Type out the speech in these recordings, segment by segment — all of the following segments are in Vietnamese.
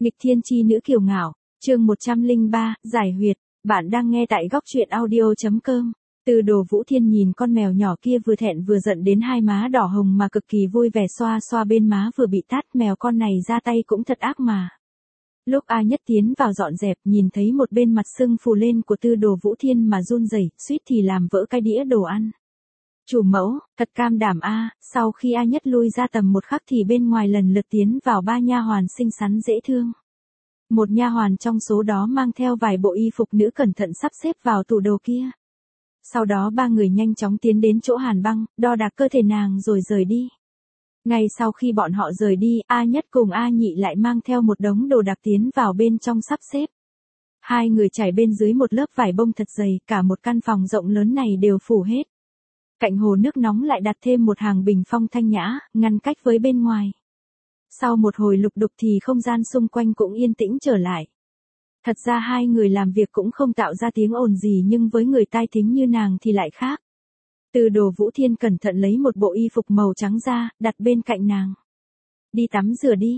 Nghịch thiên chi nữ kiều ngạo, chương 103, giải huyệt, bạn đang nghe tại góc truyện audio.com. Từ Đồ Vũ Thiên nhìn con mèo nhỏ kia vừa thẹn vừa giận đến hai má đỏ hồng mà cực kỳ vui vẻ xoa xoa bên má vừa bị tát, mèo con này ra tay cũng thật ác mà. Lúc A Nhất tiến vào dọn dẹp nhìn thấy một bên mặt sưng phù lên của Tư Đồ Vũ Thiên mà run rẩy, suýt thì làm vỡ cái đĩa đồ ăn. Chủ mẫu, thật cam đảm a. Sau khi A Nhất lui ra tầm một khắc thì bên ngoài lần lượt tiến vào ba nha hoàn xinh xắn dễ thương. Một nha hoàn trong số đó mang theo vài bộ y phục nữ cẩn thận sắp xếp vào tủ đồ kia. Sau đó ba người nhanh chóng tiến đến chỗ Hàn Băng, đo đạc cơ thể nàng rồi rời đi. Ngay sau khi bọn họ rời đi, A Nhất cùng A Nhị lại mang theo một đống đồ đạc tiến vào bên trong sắp xếp. Hai người trải bên dưới một lớp vải bông thật dày, cả một căn phòng rộng lớn này đều phủ hết. Cạnh hồ nước nóng lại đặt thêm một hàng bình phong thanh nhã, ngăn cách với bên ngoài. Sau một hồi lục đục thì không gian xung quanh cũng yên tĩnh trở lại. Thật ra hai người làm việc cũng không tạo ra tiếng ồn gì nhưng với người tai thính như nàng thì lại khác. Từ Đồ Vũ Thiên cẩn thận lấy một bộ y phục màu trắng ra, đặt bên cạnh nàng. Đi tắm rửa đi,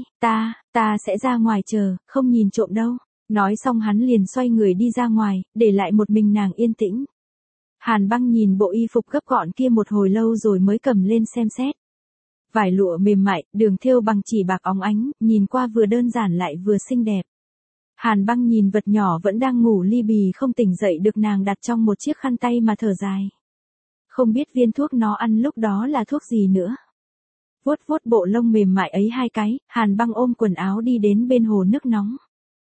ta sẽ ra ngoài chờ, không nhìn trộm đâu. Nói xong hắn liền xoay người đi ra ngoài, để lại một mình nàng yên tĩnh. Hàn Băng nhìn bộ y phục gấp gọn kia một hồi lâu rồi mới cầm lên xem xét. Vải lụa mềm mại, đường thêu bằng chỉ bạc óng ánh, nhìn qua vừa đơn giản lại vừa xinh đẹp. Hàn Băng nhìn vật nhỏ vẫn đang ngủ li bì không tỉnh dậy được nàng đặt trong một chiếc khăn tay mà thở dài. Không biết viên thuốc nó ăn lúc đó là thuốc gì nữa. Vuốt vuốt bộ lông mềm mại ấy hai cái, Hàn Băng ôm quần áo đi đến bên hồ nước nóng.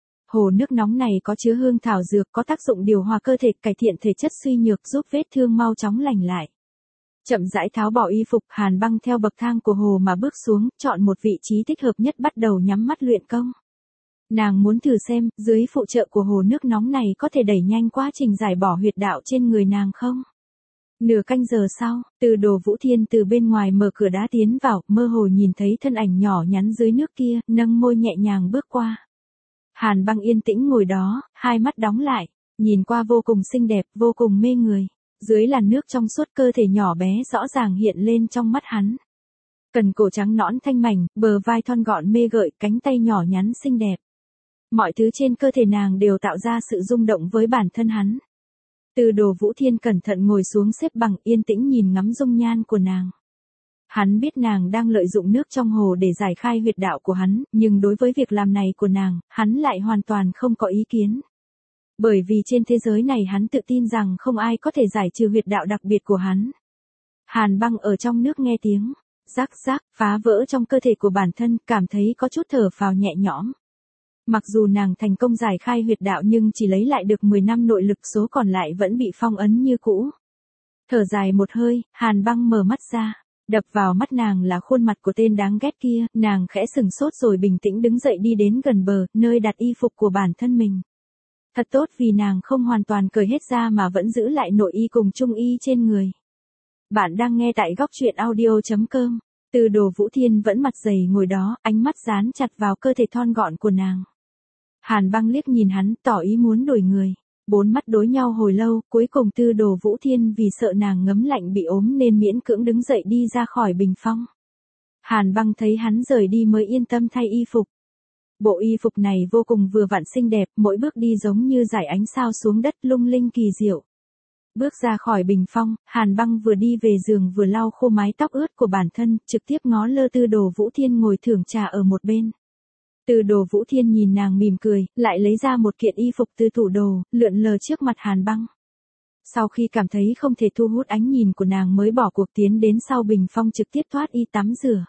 Hồ nước nóng này có chứa hương thảo dược có tác dụng điều hòa cơ thể, cải thiện thể chất suy nhược, giúp vết thương mau chóng lành lại. Chậm rãi tháo bỏ y phục, Hàn Băng theo bậc thang của hồ mà bước xuống, chọn một vị trí thích hợp nhất bắt đầu nhắm mắt luyện công. Nàng muốn thử xem, dưới phụ trợ của hồ nước nóng này có thể đẩy nhanh quá trình giải bỏ huyệt đạo trên người nàng không? Nửa canh giờ sau, Từ Đồ Vũ Thiên từ bên ngoài mở cửa đá tiến vào, mơ hồ nhìn thấy thân ảnh nhỏ nhắn dưới nước kia, nâng môi nhẹ nhàng bước qua. Hàn Băng yên tĩnh ngồi đó, hai mắt đóng lại, nhìn qua vô cùng xinh đẹp, vô cùng mê người. Dưới làn nước trong suốt cơ thể nhỏ bé rõ ràng hiện lên trong mắt hắn. Cần cổ trắng nõn thanh mảnh, bờ vai thon gọn mê gợi, cánh tay nhỏ nhắn xinh đẹp. Mọi thứ trên cơ thể nàng đều tạo ra sự rung động với bản thân hắn. Từ Đồ Vũ Thiên cẩn thận ngồi xuống xếp bằng yên tĩnh nhìn ngắm dung nhan của nàng. Hắn biết nàng đang lợi dụng nước trong hồ để giải khai huyệt đạo của hắn, nhưng đối với việc làm này của nàng, hắn lại hoàn toàn không có ý kiến. Bởi vì trên thế giới này hắn tự tin rằng không ai có thể giải trừ huyệt đạo đặc biệt của hắn. Hàn Băng ở trong nước nghe tiếng, rắc rắc, phá vỡ trong cơ thể của bản thân, cảm thấy có chút thở phào nhẹ nhõm. Mặc dù nàng thành công giải khai huyệt đạo nhưng chỉ lấy lại được 10 năm nội lực, số còn lại vẫn bị phong ấn như cũ. Thở dài một hơi, Hàn Băng mở mắt ra. Đập vào mắt nàng là khuôn mặt của tên đáng ghét kia, nàng khẽ sừng sốt rồi bình tĩnh đứng dậy đi đến gần bờ, nơi đặt y phục của bản thân mình. Thật tốt vì nàng không hoàn toàn cởi hết ra mà vẫn giữ lại nội y cùng trung y trên người. Bạn đang nghe tại góc truyện audio.com. Từ Đồ Vũ Thiên vẫn mặt dày ngồi đó, ánh mắt dán chặt vào cơ thể thon gọn của nàng. Hàn Băng liếc nhìn hắn, tỏ ý muốn đổi người. Bốn mắt đối nhau hồi lâu, cuối cùng Tư Đồ Vũ Thiên vì sợ nàng ngấm lạnh bị ốm nên miễn cưỡng đứng dậy đi ra khỏi bình phong. Hàn Băng thấy hắn rời đi mới yên tâm thay y phục. Bộ y phục này vô cùng vừa vặn xinh đẹp, mỗi bước đi giống như rải ánh sao xuống đất, lung linh kỳ diệu. Bước ra khỏi bình phong, Hàn Băng vừa đi về giường vừa lau khô mái tóc ướt của bản thân, trực tiếp ngó lơ Tư Đồ Vũ Thiên ngồi thưởng trà ở một bên. Từ Đồ Vũ Thiên nhìn nàng mỉm cười, lại lấy ra một kiện y phục từ tủ đồ, lượn lờ trước mặt Hàn Băng. Sau khi cảm thấy không thể thu hút ánh nhìn của nàng mới bỏ cuộc tiến đến sau bình phong trực tiếp thoát y tắm rửa.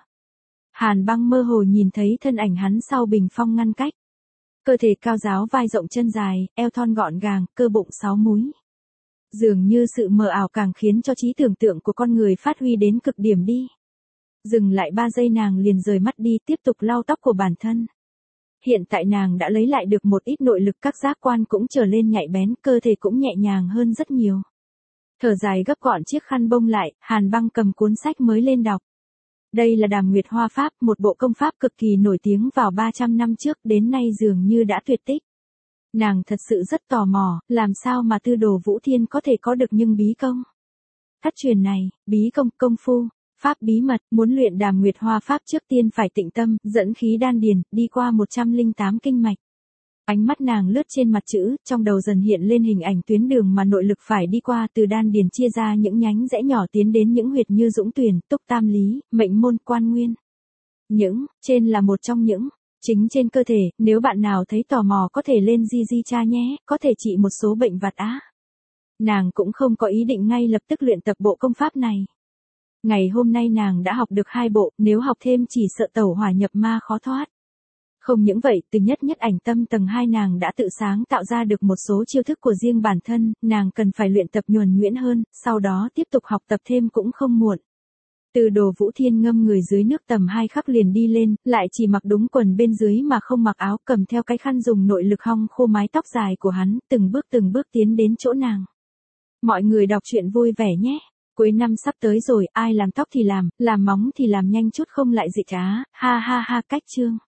Hàn Băng mơ hồ nhìn thấy thân ảnh hắn sau bình phong ngăn cách. Cơ thể cao ráo, vai rộng chân dài, eo thon gọn gàng, cơ bụng 6 múi. Dường như sự mờ ảo càng khiến cho trí tưởng tượng của con người phát huy đến cực điểm đi. Dừng lại 3 giây nàng liền rời mắt đi tiếp tục lau tóc của bản thân. Hiện tại nàng đã lấy lại được một ít nội lực, các giác quan cũng trở lên nhạy bén, cơ thể cũng nhẹ nhàng hơn rất nhiều. Thở dài gấp gọn chiếc khăn bông lại, Hàn Băng cầm cuốn sách mới lên đọc. Đây là Đàm Nguyệt Hoa Pháp, một bộ công pháp cực kỳ nổi tiếng vào 300 năm trước, đến nay dường như đã tuyệt tích. Nàng thật sự rất tò mò, làm sao mà Tư Đồ Vũ Thiên có thể có được những bí công. Thất truyền này, bí công, công phu, Pháp bí mật, muốn luyện Đàm Nguyệt Hoa pháp trước tiên phải tịnh tâm, dẫn khí đan điền, đi qua 108 kinh mạch. Ánh mắt nàng lướt trên mặt chữ, trong đầu dần hiện lên hình ảnh tuyến đường mà nội lực phải đi qua, từ đan điền chia ra những nhánh rẽ nhỏ tiến đến những huyệt như Dũng Tuyền, Túc Tam Lý, Mệnh Môn, Quan Nguyên. Những, trên là một trong những, chính trên cơ thể, nếu bạn nào thấy tò mò có thể lên di tra nhé, có thể trị một số bệnh vặt á. Nàng cũng không có ý định ngay lập tức luyện tập bộ công pháp này. Ngày hôm nay nàng đã học được 2 bộ, nếu học thêm chỉ sợ tẩu hỏa nhập ma khó thoát. Không những vậy, từ nhất ảnh tâm tầng 2 nàng đã tự sáng tạo ra được một số chiêu thức của riêng bản thân, nàng cần phải luyện tập nhuần nhuyễn hơn, sau đó tiếp tục học tập thêm cũng không muộn. Từ Đồ Vũ Thiên ngâm người dưới nước tầm 2 khắc liền đi lên, lại chỉ mặc đúng quần bên dưới mà không mặc áo, cầm theo cái khăn dùng nội lực hong khô mái tóc dài của hắn, từng bước tiến đến chỗ nàng. Mọi người đọc truyện vui vẻ nhé. Cuối năm sắp tới rồi, ai làm tóc thì làm móng thì làm nhanh chút không lại dịch á, ha ha ha cách chương.